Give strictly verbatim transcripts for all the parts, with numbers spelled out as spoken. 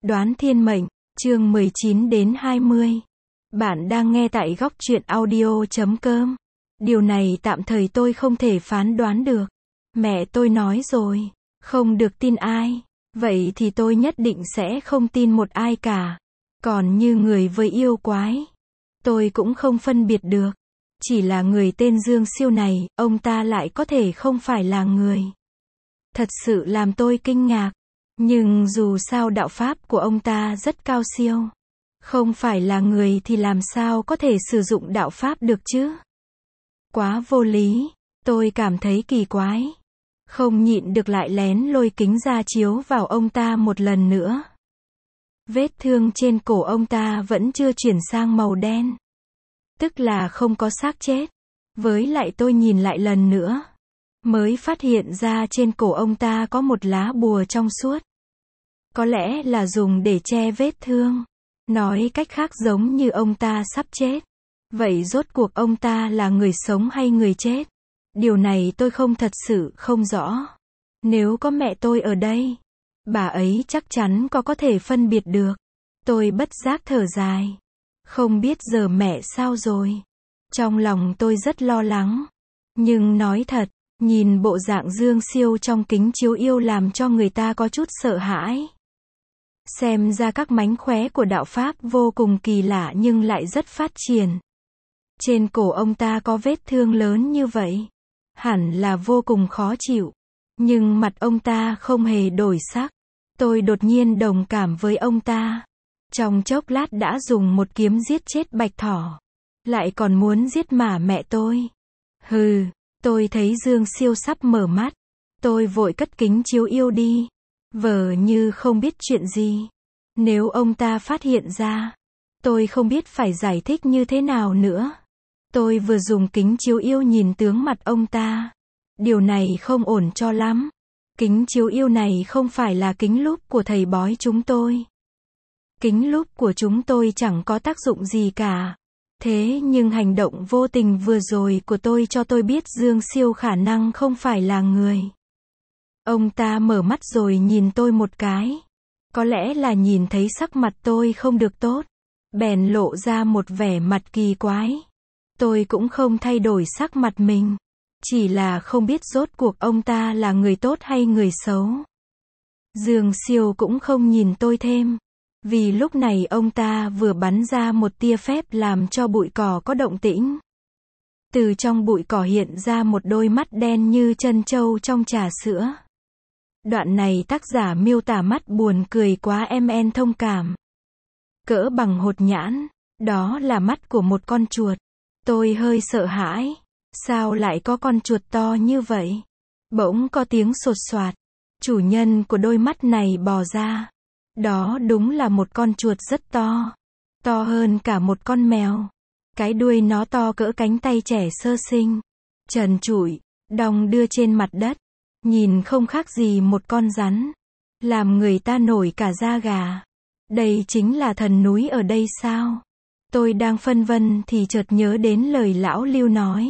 Đoán thiên mệnh, chương mười chín đến hai mươi. Bạn đang nghe tại góc truyện audio chấm com. Điều này tạm thời tôi không thể phán đoán được. Mẹ tôi nói rồi, không được tin ai. Vậy thì tôi nhất định sẽ không tin một ai cả. Còn như người với yêu quái, tôi cũng không phân biệt được. Chỉ là người tên Dương Siêu này, ông ta lại có thể không phải là người. Thật sự làm tôi kinh ngạc. Nhưng dù sao đạo pháp của ông ta rất cao siêu. Không phải là người thì làm sao có thể sử dụng đạo pháp được chứ? Quá vô lý, tôi cảm thấy kỳ quái. Không nhịn được lại lén lôi kính ra chiếu vào ông ta một lần nữa. Vết thương trên cổ ông ta vẫn chưa chuyển sang màu đen. Tức là không có xác chết. Với lại tôi nhìn lại lần nữa, mới phát hiện ra trên cổ ông ta có một lá bùa trong suốt. Có lẽ là dùng để che vết thương. Nói cách khác giống như ông ta sắp chết. Vậy rốt cuộc ông ta là người sống hay người chết? Điều này tôi không thật sự không rõ. Nếu có mẹ tôi ở đây, bà ấy chắc chắn có có thể phân biệt được. Tôi bất giác thở dài. Không biết giờ mẹ sao rồi. Trong lòng tôi rất lo lắng. Nhưng nói thật, nhìn bộ dạng Dương Siêu trong kính chiếu yêu làm cho người ta có chút sợ hãi. Xem ra các mánh khóe của đạo pháp vô cùng kỳ lạ nhưng lại rất phát triển. Trên cổ ông ta có vết thương lớn như vậy, hẳn là vô cùng khó chịu. Nhưng mặt ông ta không hề đổi sắc. Tôi đột nhiên đồng cảm với ông ta. Trong chốc lát đã dùng một kiếm giết chết Bạch Thỏ. Lại còn muốn giết mả mẹ tôi. Hừ, tôi thấy Dương Siêu sắp mở mắt. Tôi vội cất kính chiếu yêu đi. Vờ như không biết chuyện gì. Nếu ông ta phát hiện ra, tôi không biết phải giải thích như thế nào nữa. Tôi vừa dùng kính chiếu yêu nhìn tướng mặt ông ta. Điều này không ổn cho lắm. Kính chiếu yêu này không phải là kính lúp của thầy bói chúng tôi. Kính lúp của chúng tôi chẳng có tác dụng gì cả. Thế nhưng hành động vô tình vừa rồi của tôi cho tôi biết Dương Siêu khả năng không phải là người. Ông ta mở mắt rồi nhìn tôi một cái. Có lẽ là nhìn thấy sắc mặt tôi không được tốt. Bèn lộ ra một vẻ mặt kỳ quái. Tôi cũng không thay đổi sắc mặt mình. Chỉ là không biết rốt cuộc ông ta là người tốt hay người xấu. Dương Siêu cũng không nhìn tôi thêm. Vì lúc này ông ta vừa bắn ra một tia phép làm cho bụi cỏ có động tĩnh. Từ trong bụi cỏ hiện ra một đôi mắt đen như trân châu trong trà sữa. Đoạn này tác giả miêu tả mắt buồn cười quá em en thông cảm. Cỡ bằng hột nhãn, đó là mắt của một con chuột. Tôi hơi sợ hãi. Sao lại có con chuột to như vậy? Bỗng có tiếng sột soạt. Chủ nhân của đôi mắt này bò ra. Đó đúng là một con chuột rất to. To hơn cả một con mèo. Cái đuôi nó to cỡ cánh tay trẻ sơ sinh. Trần trụi, đong đưa trên mặt đất. Nhìn không khác gì một con rắn. Làm người ta nổi cả da gà. Đây chính là thần núi ở đây sao? Tôi đang phân vân thì chợt nhớ đến lời lão Lưu nói.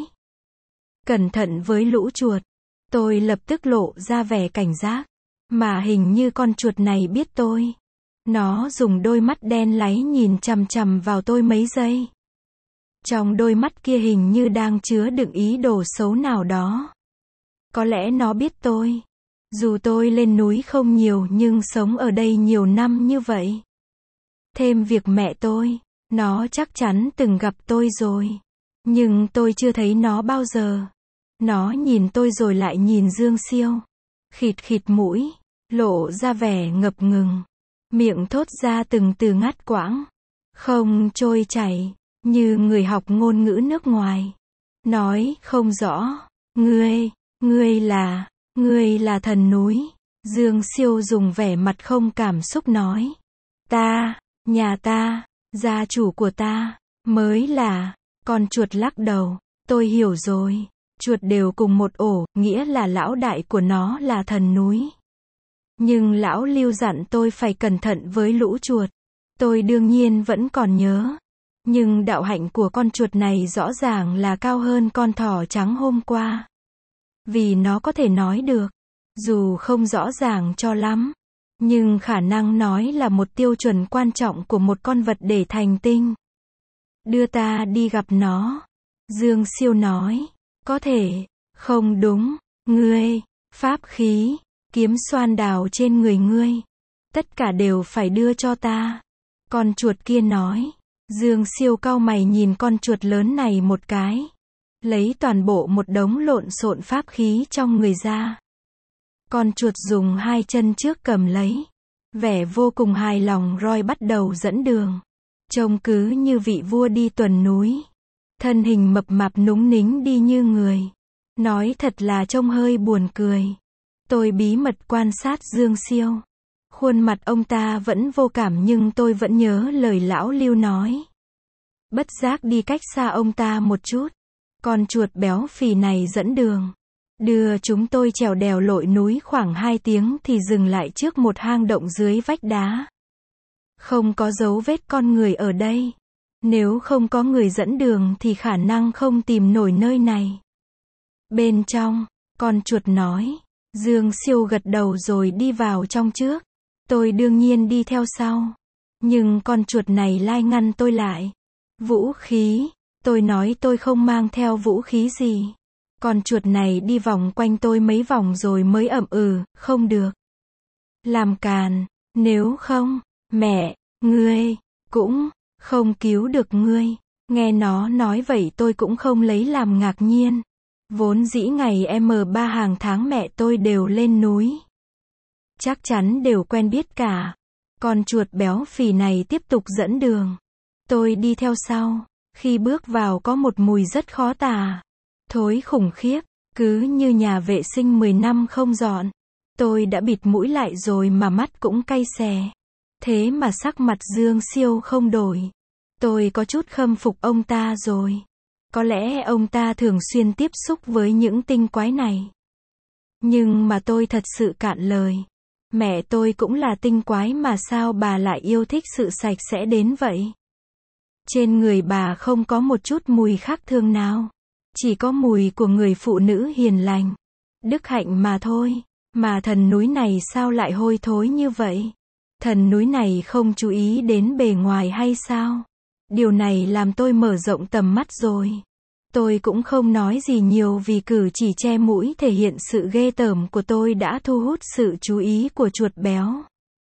Cẩn thận với lũ chuột. Tôi lập tức lộ ra vẻ cảnh giác. Mà hình như con chuột này biết tôi. Nó dùng đôi mắt đen láy nhìn chằm chằm vào tôi mấy giây. Trong đôi mắt kia hình như đang chứa đựng ý đồ xấu nào đó. Có lẽ nó biết tôi. Dù tôi lên núi không nhiều nhưng sống ở đây nhiều năm như vậy. Thêm việc mẹ tôi, nó chắc chắn từng gặp tôi rồi. Nhưng tôi chưa thấy nó bao giờ. Nó nhìn tôi rồi lại nhìn Dương Siêu. Khịt khịt mũi, lộ ra vẻ ngập ngừng. Miệng thốt ra từng từ ngắt quãng. Không trôi chảy, như người học ngôn ngữ nước ngoài. Nói không rõ. Ngươi, ngươi là, ngươi là thần núi. Dương Siêu dùng vẻ mặt không cảm xúc nói. Ta, nhà ta, gia chủ của ta, mới là. Con chuột lắc đầu. Tôi hiểu rồi. Chuột đều cùng một ổ, nghĩa là lão đại của nó là thần núi. Nhưng lão Lưu dặn tôi phải cẩn thận với lũ chuột. Tôi đương nhiên vẫn còn nhớ. Nhưng đạo hạnh của con chuột này rõ ràng là cao hơn con thỏ trắng hôm qua. Vì nó có thể nói được. Dù không rõ ràng cho lắm. Nhưng khả năng nói là một tiêu chuẩn quan trọng của một con vật để thành tinh. Đưa ta đi gặp nó. Dương Siêu nói. Có thể. Không đúng. Ngươi. Pháp khí. Kiếm xoan đào trên người ngươi. Tất cả đều phải đưa cho ta. Con chuột kia nói. Dương Siêu cau mày nhìn con chuột lớn này một cái. Lấy toàn bộ một đống lộn xộn pháp khí trong người ra. Con chuột dùng hai chân trước cầm lấy. Vẻ vô cùng hài lòng. Roy bắt đầu dẫn đường. Trông cứ như vị vua đi tuần núi. Thân hình mập mạp núng nính đi như người. Nói thật là trông hơi buồn cười. Tôi bí mật quan sát Dương Siêu. Khuôn mặt ông ta vẫn vô cảm nhưng tôi vẫn nhớ lời lão Lưu nói. Bất giác đi cách xa ông ta một chút. Con chuột béo phì này dẫn đường. Đưa chúng tôi trèo đèo lội núi khoảng hai tiếng thì dừng lại trước một hang động dưới vách đá. Không có dấu vết con người ở đây. Nếu không có người dẫn đường thì khả năng không tìm nổi nơi này. Bên trong, con chuột nói. Dương Siêu gật đầu rồi đi vào trong trước. Tôi đương nhiên đi theo sau. Nhưng con chuột này lai ngăn tôi lại. Vũ khí. Tôi nói tôi không mang theo vũ khí gì. Con chuột này đi vòng quanh tôi mấy vòng rồi mới ậm ừ, không được. Làm càn. Nếu không, mẹ, ngươi, cũng không cứu được ngươi. Nghe nó nói vậy tôi cũng không lấy làm ngạc nhiên. Vốn dĩ ngày em ba hàng tháng mẹ tôi đều lên núi. Chắc chắn đều quen biết cả. Con chuột béo phì này tiếp tục dẫn đường. Tôi đi theo sau. Khi bước vào có một mùi rất khó tả. Thối khủng khiếp. Cứ như nhà vệ sinh mười năm không dọn. Tôi đã bịt mũi lại rồi mà mắt cũng cay xè. Thế mà sắc mặt Dương Siêu không đổi. Tôi có chút khâm phục ông ta rồi. Có lẽ ông ta thường xuyên tiếp xúc với những tinh quái này. Nhưng mà tôi thật sự cạn lời. Mẹ tôi cũng là tinh quái mà sao bà lại yêu thích sự sạch sẽ đến vậy? Trên người bà không có một chút mùi khác thường nào. Chỉ có mùi của người phụ nữ hiền lành. Đức hạnh mà thôi. Mà thần núi này sao lại hôi thối như vậy? Thần núi này không chú ý đến bề ngoài hay sao? Điều này làm tôi mở rộng tầm mắt rồi. Tôi cũng không nói gì nhiều vì cử chỉ che mũi thể hiện sự ghê tởm của tôi đã thu hút sự chú ý của chuột béo.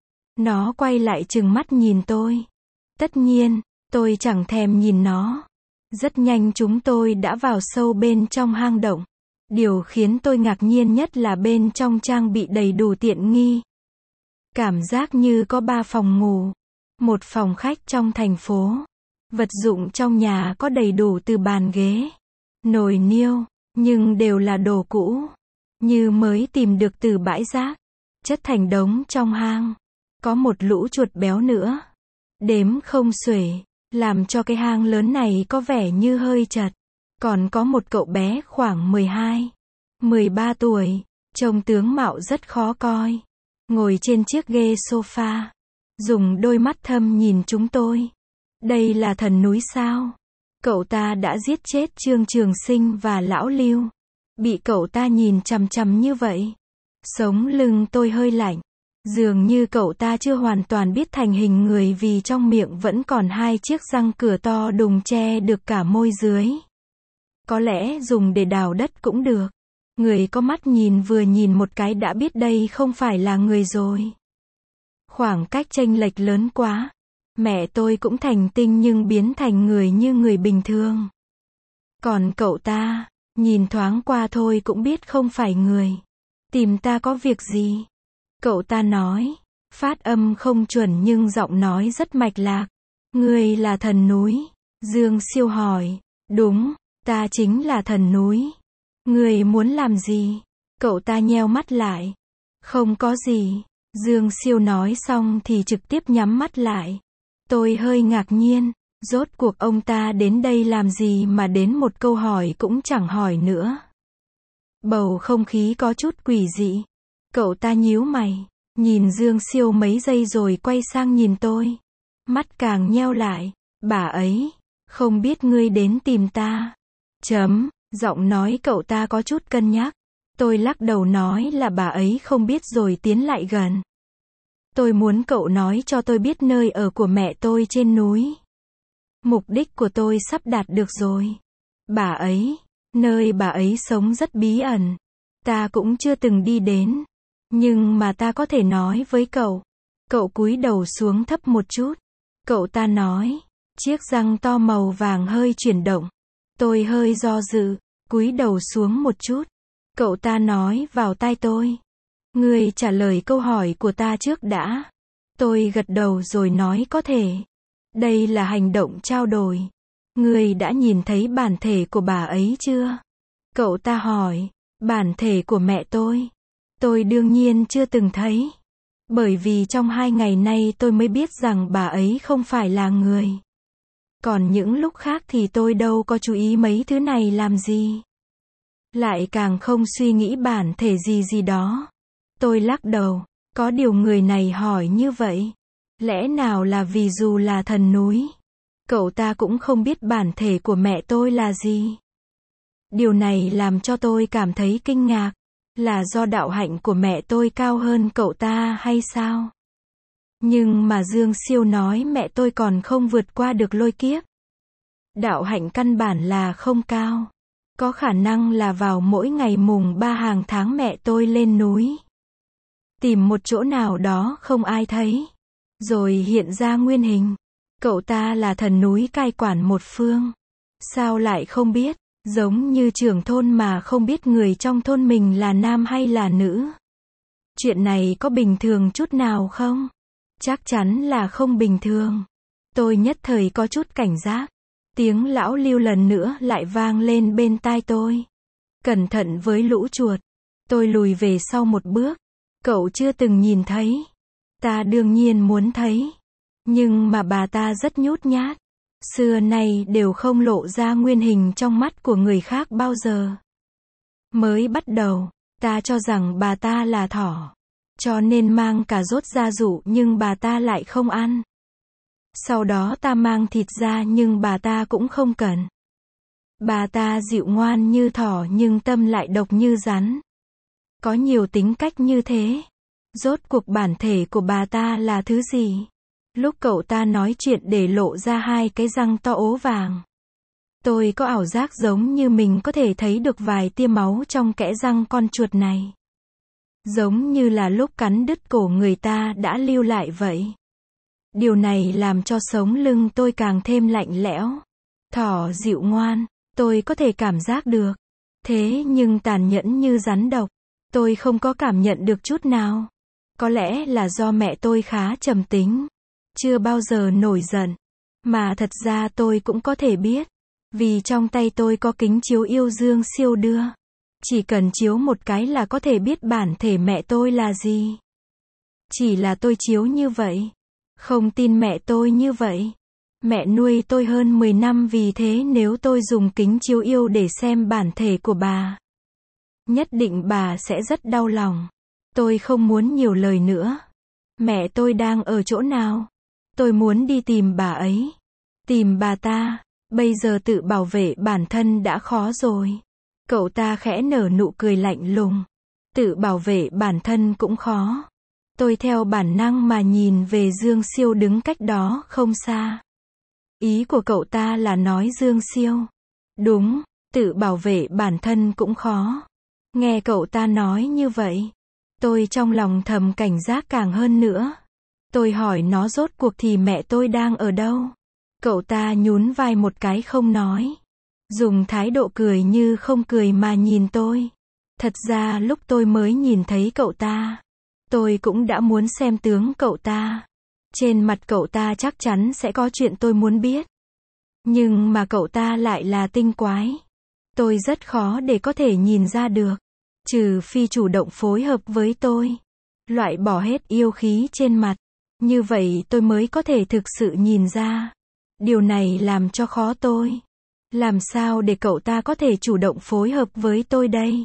Nó quay lại trừng mắt nhìn tôi. Tất nhiên, tôi chẳng thèm nhìn nó. Rất nhanh chúng tôi đã vào sâu bên trong hang động. Điều khiến tôi ngạc nhiên nhất là bên trong trang bị đầy đủ tiện nghi. Cảm giác như có ba phòng ngủ. Một phòng khách trong thành phố. Vật dụng trong nhà có đầy đủ từ bàn ghế, nồi niêu, nhưng đều là đồ cũ. Như mới tìm được từ bãi rác. Chất thành đống trong hang. Có một lũ chuột béo nữa. Đếm không xuể. Làm cho cái hang lớn này có vẻ như hơi chật. Còn có một cậu bé khoảng mười hai, mười ba tuổi. Trông tướng mạo rất khó coi. Ngồi trên chiếc ghê sofa. Dùng đôi mắt thâm nhìn chúng tôi. Đây là thần núi sao? Cậu ta đã giết chết Trương Trường Sinh và Lão Lưu. Bị cậu ta nhìn chằm chằm như vậy. Sống lưng tôi hơi lạnh. Dường như cậu ta chưa hoàn toàn biết thành hình người vì trong miệng vẫn còn hai chiếc răng cửa to đùng che được cả môi dưới. Có lẽ dùng để đào đất cũng được. Người có mắt nhìn vừa nhìn một cái đã biết đây không phải là người rồi. Khoảng cách chênh lệch lớn quá. Mẹ tôi cũng thành tinh nhưng biến thành người như người bình thường. Còn cậu ta, nhìn thoáng qua thôi cũng biết không phải người. Tìm ta có việc gì? Cậu ta nói, phát âm không chuẩn nhưng giọng nói rất mạch lạc. Ngươi là thần núi. Dương Siêu hỏi, đúng, ta chính là thần núi. Ngươi muốn làm gì? Cậu ta nheo mắt lại. Không có gì. Dương Siêu nói xong thì trực tiếp nhắm mắt lại. Tôi hơi ngạc nhiên, rốt cuộc ông ta đến đây làm gì mà đến một câu hỏi cũng chẳng hỏi nữa. Bầu không khí có chút quỷ dị. Cậu ta nhíu mày, nhìn Dương Siêu mấy giây rồi quay sang nhìn tôi. Mắt càng nheo lại, bà ấy, không biết ngươi đến tìm ta. Chấm, giọng nói cậu ta có chút cân nhắc. Tôi lắc đầu nói là bà ấy không biết rồi tiến lại gần. Tôi muốn cậu nói cho tôi biết nơi ở của mẹ tôi trên núi. Mục đích của tôi sắp đạt được rồi. Bà ấy, nơi bà ấy sống rất bí ẩn. Ta cũng chưa từng đi đến. Nhưng mà ta có thể nói với cậu. Cậu cúi đầu xuống thấp một chút. Cậu ta nói. Chiếc răng to màu vàng hơi chuyển động. Tôi hơi do dự, cúi đầu xuống một chút. Cậu ta nói vào tai tôi. Ngươi trả lời câu hỏi của ta trước đã. Tôi gật đầu rồi nói có thể. Đây là hành động trao đổi. Ngươi đã nhìn thấy bản thể của bà ấy chưa? Cậu ta hỏi. Bản thể của mẹ tôi. Tôi đương nhiên chưa từng thấy. Bởi vì trong hai ngày nay tôi mới biết rằng bà ấy không phải là người. Còn những lúc khác thì tôi đâu có chú ý mấy thứ này làm gì. Lại càng không suy nghĩ bản thể gì gì đó. Tôi lắc đầu. Có điều người này hỏi như vậy. Lẽ nào là vì dù là thần núi, cậu ta cũng không biết bản thể của mẹ tôi là gì? Điều này làm cho tôi cảm thấy kinh ngạc. Là do đạo hạnh của mẹ tôi cao hơn cậu ta hay sao? Nhưng mà Dương Siêu nói mẹ tôi còn không vượt qua được lôi kiếp. Đạo hạnh căn bản là không cao. Có khả năng là vào mỗi ngày mùng ba hàng tháng mẹ tôi lên núi. Tìm một chỗ nào đó không ai thấy. Rồi hiện ra nguyên hình. Cậu ta là thần núi cai quản một phương. Sao lại không biết? Giống như trưởng thôn mà không biết người trong thôn mình là nam hay là nữ. Chuyện này có bình thường chút nào không? Chắc chắn là không bình thường. Tôi nhất thời có chút cảnh giác. Tiếng lão Lưu lần nữa lại vang lên bên tai tôi. Cẩn thận với lũ chuột. Tôi lùi về sau một bước. Cậu chưa từng nhìn thấy. Ta đương nhiên muốn thấy. Nhưng mà bà ta rất nhút nhát. Xưa nay đều không lộ ra nguyên hình trong mắt của người khác bao giờ. Mới bắt đầu, ta cho rằng bà ta là thỏ. Cho nên mang cà rốt ra dụ nhưng bà ta lại không ăn. Sau đó ta mang thịt ra nhưng bà ta cũng không cần. Bà ta dịu ngoan như thỏ nhưng tâm lại độc như rắn. Có nhiều tính cách như thế. Rốt cuộc bản thể của bà ta là thứ gì? Lúc cậu ta nói chuyện để lộ ra hai cái răng to ố vàng. Tôi có ảo giác giống như mình có thể thấy được vài tia máu trong kẽ răng con chuột này. Giống như là lúc cắn đứt cổ người ta đã lưu lại vậy. Điều này làm cho sống lưng tôi càng thêm lạnh lẽo. Thỏ dịu ngoan, tôi có thể cảm giác được. Thế nhưng tàn nhẫn như rắn độc, tôi không có cảm nhận được chút nào. Có lẽ là do mẹ tôi khá trầm tính. Chưa bao giờ nổi giận. Mà thật ra tôi cũng có thể biết. Vì trong tay tôi có kính chiếu yêu Dương Siêu đưa. Chỉ cần chiếu một cái là có thể biết bản thể mẹ tôi là gì. Chỉ là tôi chiếu như vậy. Không tin mẹ tôi như vậy. Mẹ nuôi tôi hơn mười năm vì thế nếu tôi dùng kính chiếu yêu để xem bản thể của bà. Nhất định bà sẽ rất đau lòng. Tôi không muốn nhiều lời nữa. Mẹ tôi đang ở chỗ nào? Tôi muốn đi tìm bà ấy. Tìm bà ta. Bây giờ tự bảo vệ bản thân đã khó rồi. Cậu ta khẽ nở nụ cười lạnh lùng. Tự bảo vệ bản thân cũng khó. Tôi theo bản năng mà nhìn về Dương Siêu đứng cách đó không xa. Ý của cậu ta là nói Dương Siêu. Đúng, tự bảo vệ bản thân cũng khó. Nghe cậu ta nói như vậy. Tôi trong lòng thầm cảnh giác càng hơn nữa. Tôi hỏi nó rốt cuộc thì mẹ tôi đang ở đâu? Cậu ta nhún vai một cái không nói. Dùng thái độ cười như không cười mà nhìn tôi. Thật ra lúc tôi mới nhìn thấy cậu ta, tôi cũng đã muốn xem tướng cậu ta. Trên mặt cậu ta chắc chắn sẽ có chuyện tôi muốn biết. Nhưng mà cậu ta lại là tinh quái. Tôi rất khó để có thể nhìn ra được. Trừ phi chủ động phối hợp với tôi. Loại bỏ hết yêu khí trên mặt. Như vậy tôi mới có thể thực sự nhìn ra. Điều này làm cho khó tôi. Làm sao để cậu ta có thể chủ động phối hợp với tôi đây?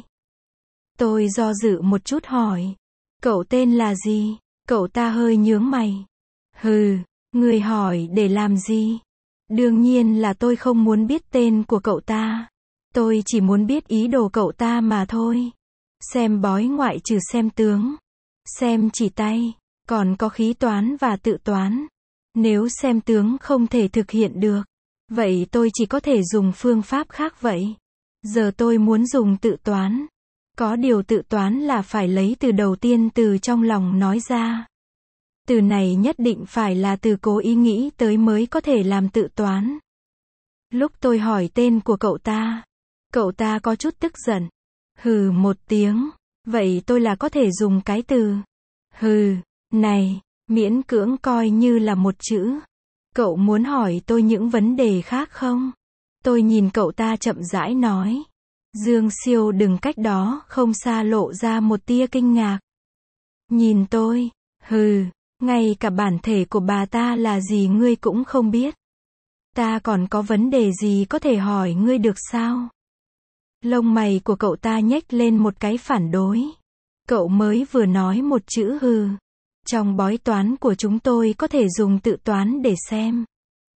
Tôi do dự một chút hỏi. Cậu tên là gì? Cậu ta hơi nhướng mày. Hừ, người hỏi để làm gì? Đương nhiên là tôi không muốn biết tên của cậu ta. Tôi chỉ muốn biết ý đồ cậu ta mà thôi. Xem bói ngoại trừ xem tướng. Xem chỉ tay. Còn có khí toán và tự toán. Nếu xem tướng không thể thực hiện được, vậy tôi chỉ có thể dùng phương pháp khác vậy. Giờ tôi muốn dùng tự toán. Có điều tự toán là phải lấy từ đầu tiên từ trong lòng nói ra. Từ này nhất định phải là từ cố ý nghĩ tới mới có thể làm tự toán. Lúc tôi hỏi tên của cậu ta, cậu ta có chút tức giận. Hừ một tiếng. Vậy tôi là có thể dùng cái từ hừ này, miễn cưỡng coi như là một chữ. Cậu muốn hỏi tôi những vấn đề khác không? Tôi nhìn cậu ta chậm rãi nói. Dương Siêu đừng cách đó không xa lộ ra một tia kinh ngạc. Nhìn tôi, hừ, ngay cả bản thể của bà ta là gì ngươi cũng không biết. Ta còn có vấn đề gì có thể hỏi ngươi được sao? Lông mày của cậu ta nhếch lên một cái phản đối. Cậu mới vừa nói một chữ hừ. Trong bói toán của chúng tôi có thể dùng tự toán để xem.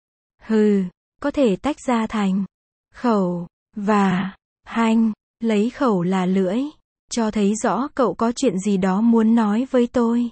Hừ, có thể tách ra thành khẩu và hành, lấy khẩu là lưỡi, cho thấy rõ cậu có chuyện gì đó muốn nói với tôi.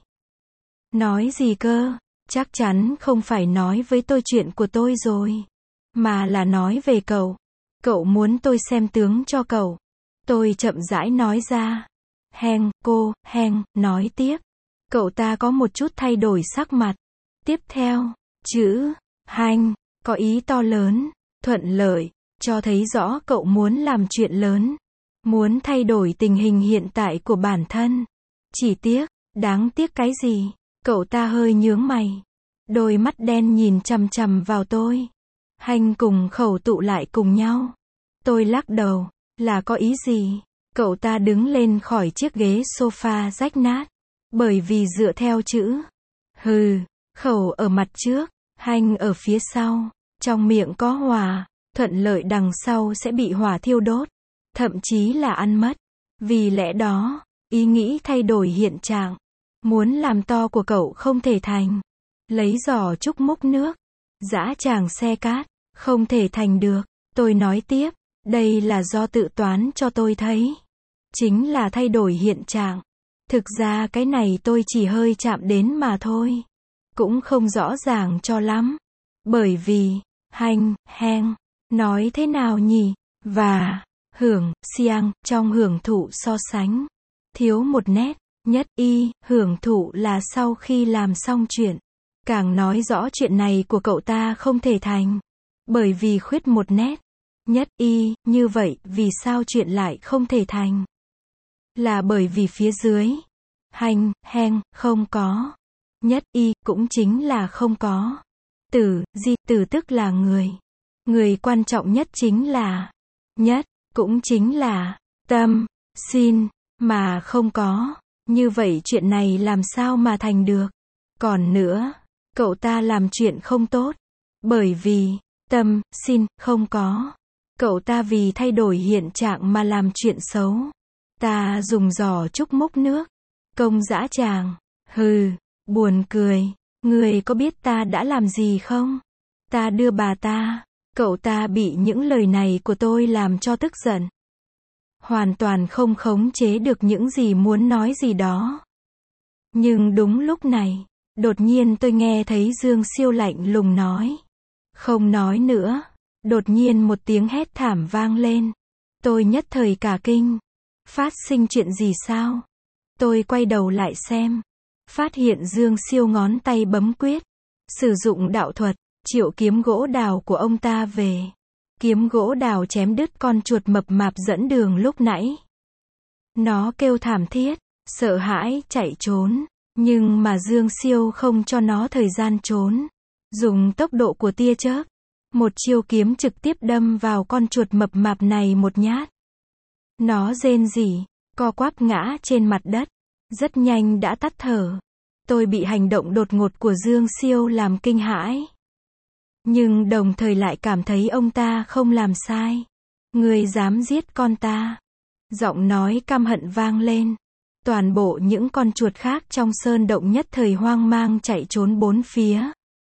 Nói gì cơ? Chắc chắn không phải nói với tôi chuyện của tôi rồi, mà là nói về cậu. Cậu muốn tôi xem tướng cho cậu. Tôi chậm rãi nói ra. Heng, cô, heng, nói tiếp. Cậu ta có một chút thay đổi sắc mặt. Tiếp theo, chữ hành có ý to lớn, thuận lợi, cho thấy rõ cậu muốn làm chuyện lớn, muốn thay đổi tình hình hiện tại của bản thân. Chỉ tiếc, đáng tiếc cái gì? Cậu ta hơi nhướng mày, đôi mắt đen nhìn chằm chằm vào tôi. Hành cùng khẩu tụ lại cùng nhau. Tôi lắc đầu, là có ý gì? Cậu ta đứng lên khỏi chiếc ghế sofa rách nát, bởi vì dựa theo chữ hừ, khẩu ở mặt trước, hành ở phía sau, trong miệng có hỏa, thuận lợi đằng sau sẽ bị hỏa thiêu đốt, thậm chí là ăn mất. Vì lẽ đó, ý nghĩ thay đổi hiện trạng, muốn làm to của cậu không thể thành. Lấy giỏ trúc múc nước, dã tràng xe cát, không thể thành được. Tôi nói tiếp, đây là do tự toán cho tôi thấy. Chính là thay đổi hiện trạng. Thực ra cái này tôi chỉ hơi chạm đến mà thôi. Cũng không rõ ràng cho lắm. Bởi vì, hành, heng, nói thế nào nhỉ? Và, hưởng, siang, trong hưởng thụ so sánh. Thiếu một nét, nhất y, hưởng thụ là sau khi làm xong chuyện. Càng nói rõ chuyện này của cậu ta không thể thành. Bởi vì khuyết một nét. Nhất y, như vậy, vì sao chuyện lại không thể thành? Là bởi vì phía dưới. Hành, heng, không có. Nhất y, cũng chính là không có. Tử, di, tử tức là người. Người quan trọng nhất chính là nhất, cũng chính là tâm, xin, mà không có. Như vậy chuyện này làm sao mà thành được? Còn nữa, cậu ta làm chuyện không tốt. Bởi vì, tâm, xin, không có. Cậu ta vì thay đổi hiện trạng mà làm chuyện xấu. Ta dùng giỏ trúc múc nước. Công dã tràng. Hừ, buồn cười. Người có biết ta đã làm gì không? Ta đưa bà ta. Cậu ta bị những lời này của tôi làm cho tức giận. Hoàn toàn không khống chế được những gì muốn nói gì đó. Nhưng đúng lúc này, đột nhiên tôi nghe thấy Dương Siêu lạnh lùng nói. Không nói nữa. Đột nhiên một tiếng hét thảm vang lên. Tôi nhất thời cả kinh. Phát sinh chuyện gì sao? Tôi quay đầu lại xem. Phát hiện Dương Siêu ngón tay bấm quyết. Sử dụng đạo thuật, triệu kiếm gỗ đào của ông ta về. Kiếm gỗ đào chém đứt con chuột mập mạp dẫn đường lúc nãy. Nó kêu thảm thiết, sợ hãi, chạy trốn. Nhưng mà Dương Siêu không cho nó thời gian trốn. Dùng tốc độ của tia chớp. Một chiêu kiếm trực tiếp đâm vào con chuột mập mạp này một nhát. Nó rên rỉ, co quắp ngã trên mặt đất. Rất nhanh đã tắt thở. Tôi bị hành động đột ngột của Dương Siêu làm kinh hãi. Nhưng đồng thời lại cảm thấy ông ta không làm sai. Người dám giết con ta. Giọng nói căm hận vang lên. Toàn bộ những con chuột khác trong sơn động nhất thời hoang mang chạy trốn bốn phía.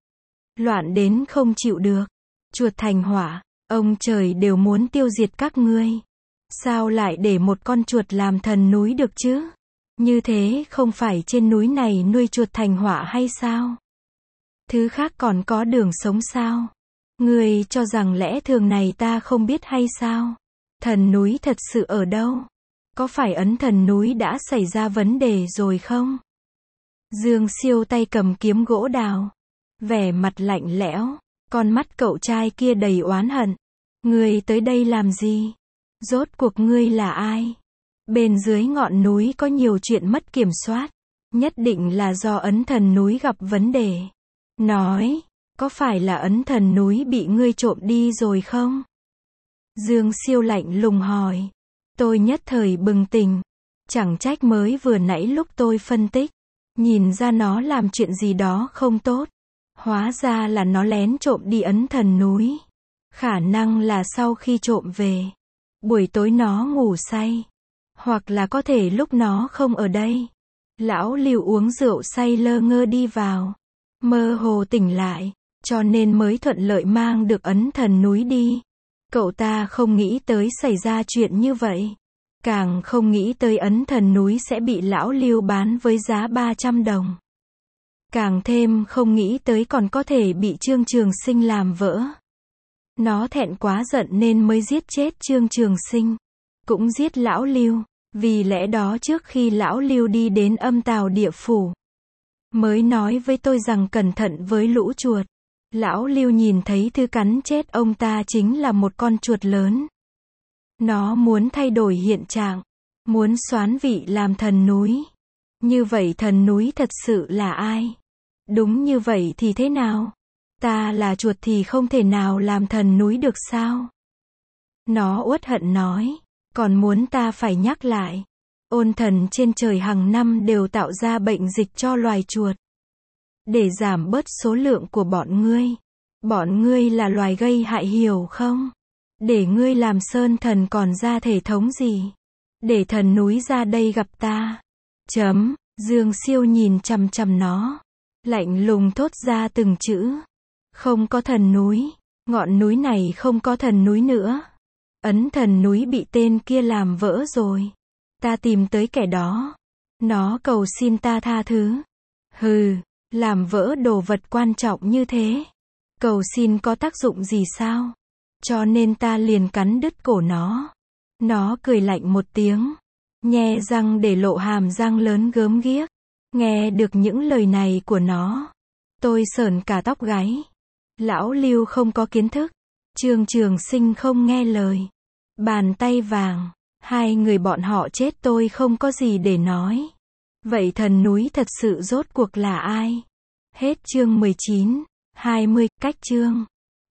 Loạn đến không chịu được. Chuột thành hỏa, ông trời đều muốn tiêu diệt các ngươi. Sao lại để một con chuột làm thần núi được chứ? Như thế không phải trên núi này nuôi chuột thành họa hay sao? Thứ khác còn có đường sống sao? Ngươi cho rằng lẽ thường này ta không biết hay sao? Thần núi thật sự ở đâu? Có phải ấn thần núi đã xảy ra vấn đề rồi không? Dương Siêu tay cầm kiếm gỗ đào, vẻ mặt lạnh lẽo, con mắt cậu trai kia đầy oán hận. Ngươi tới đây làm gì? Rốt cuộc ngươi là ai? Bên dưới ngọn núi có nhiều chuyện mất kiểm soát, nhất định là do ấn thần núi gặp vấn đề. Nói, có phải là ấn thần núi bị ngươi trộm đi rồi không? Dương Siêu lạnh lùng hỏi. Tôi nhất thời bừng tỉnh. Chẳng trách mới vừa nãy lúc tôi phân tích, nhìn ra nó làm chuyện gì đó không tốt. Hóa ra là nó lén trộm đi ấn thần núi. Khả năng là sau khi trộm về, buổi tối nó ngủ say. Hoặc là có thể lúc nó không ở đây, lão Lưu uống rượu say lơ ngơ đi vào, mơ hồ tỉnh lại, cho nên mới thuận lợi mang được ấn thần núi đi. Cậu ta không nghĩ tới xảy ra chuyện như vậy. Càng không nghĩ tới ấn thần núi sẽ bị lão Lưu bán với giá ba trăm đồng. Càng thêm không nghĩ tới còn có thể bị Trương Trường Sinh làm vỡ. Nó thẹn quá giận nên mới giết chết Trương Trường Sinh, cũng giết lão Lưu. Vì lẽ đó trước khi lão Lưu đi đến âm tào địa phủ, mới nói với tôi rằng cẩn thận với lũ chuột. Lão Lưu nhìn thấy thứ cắn chết ông ta chính là một con chuột lớn. Nó muốn thay đổi hiện trạng, muốn soán vị làm thần núi. Như vậy thần núi thật sự là ai? Đúng như vậy thì thế nào? Ta là chuột thì không thể nào làm thần núi được sao? Nó uất hận nói. Còn muốn ta phải nhắc lại, ôn thần trên trời hàng năm đều tạo ra bệnh dịch cho loài chuột, để giảm bớt số lượng của bọn ngươi. Bọn ngươi là loài gây hại hiểu không? Để ngươi làm sơn thần còn ra thể thống gì? Để thần núi ra đây gặp ta. Chấm, Dương Siêu nhìn chằm chằm nó, lạnh lùng thốt ra từng chữ. Không có thần núi, ngọn núi này không có thần núi nữa. Ấn thần núi bị tên kia làm vỡ rồi. Ta tìm tới kẻ đó. Nó cầu xin ta tha thứ. Hừ, làm vỡ đồ vật quan trọng như thế. Cầu xin có tác dụng gì sao? Cho nên ta liền cắn đứt cổ nó. Nó cười lạnh một tiếng, nhe răng để lộ hàm răng lớn gớm ghiếc. Nghe được những lời này của nó, tôi sởn cả tóc gáy. Lão Lưu không có kiến thức, Trương Trường Sinh không nghe lời. Bàn tay vàng, hai người bọn họ chết tôi không có gì để nói. Vậy thần núi thật sự rốt cuộc là ai? Hết chương mười chín, hai mươi, cách chương.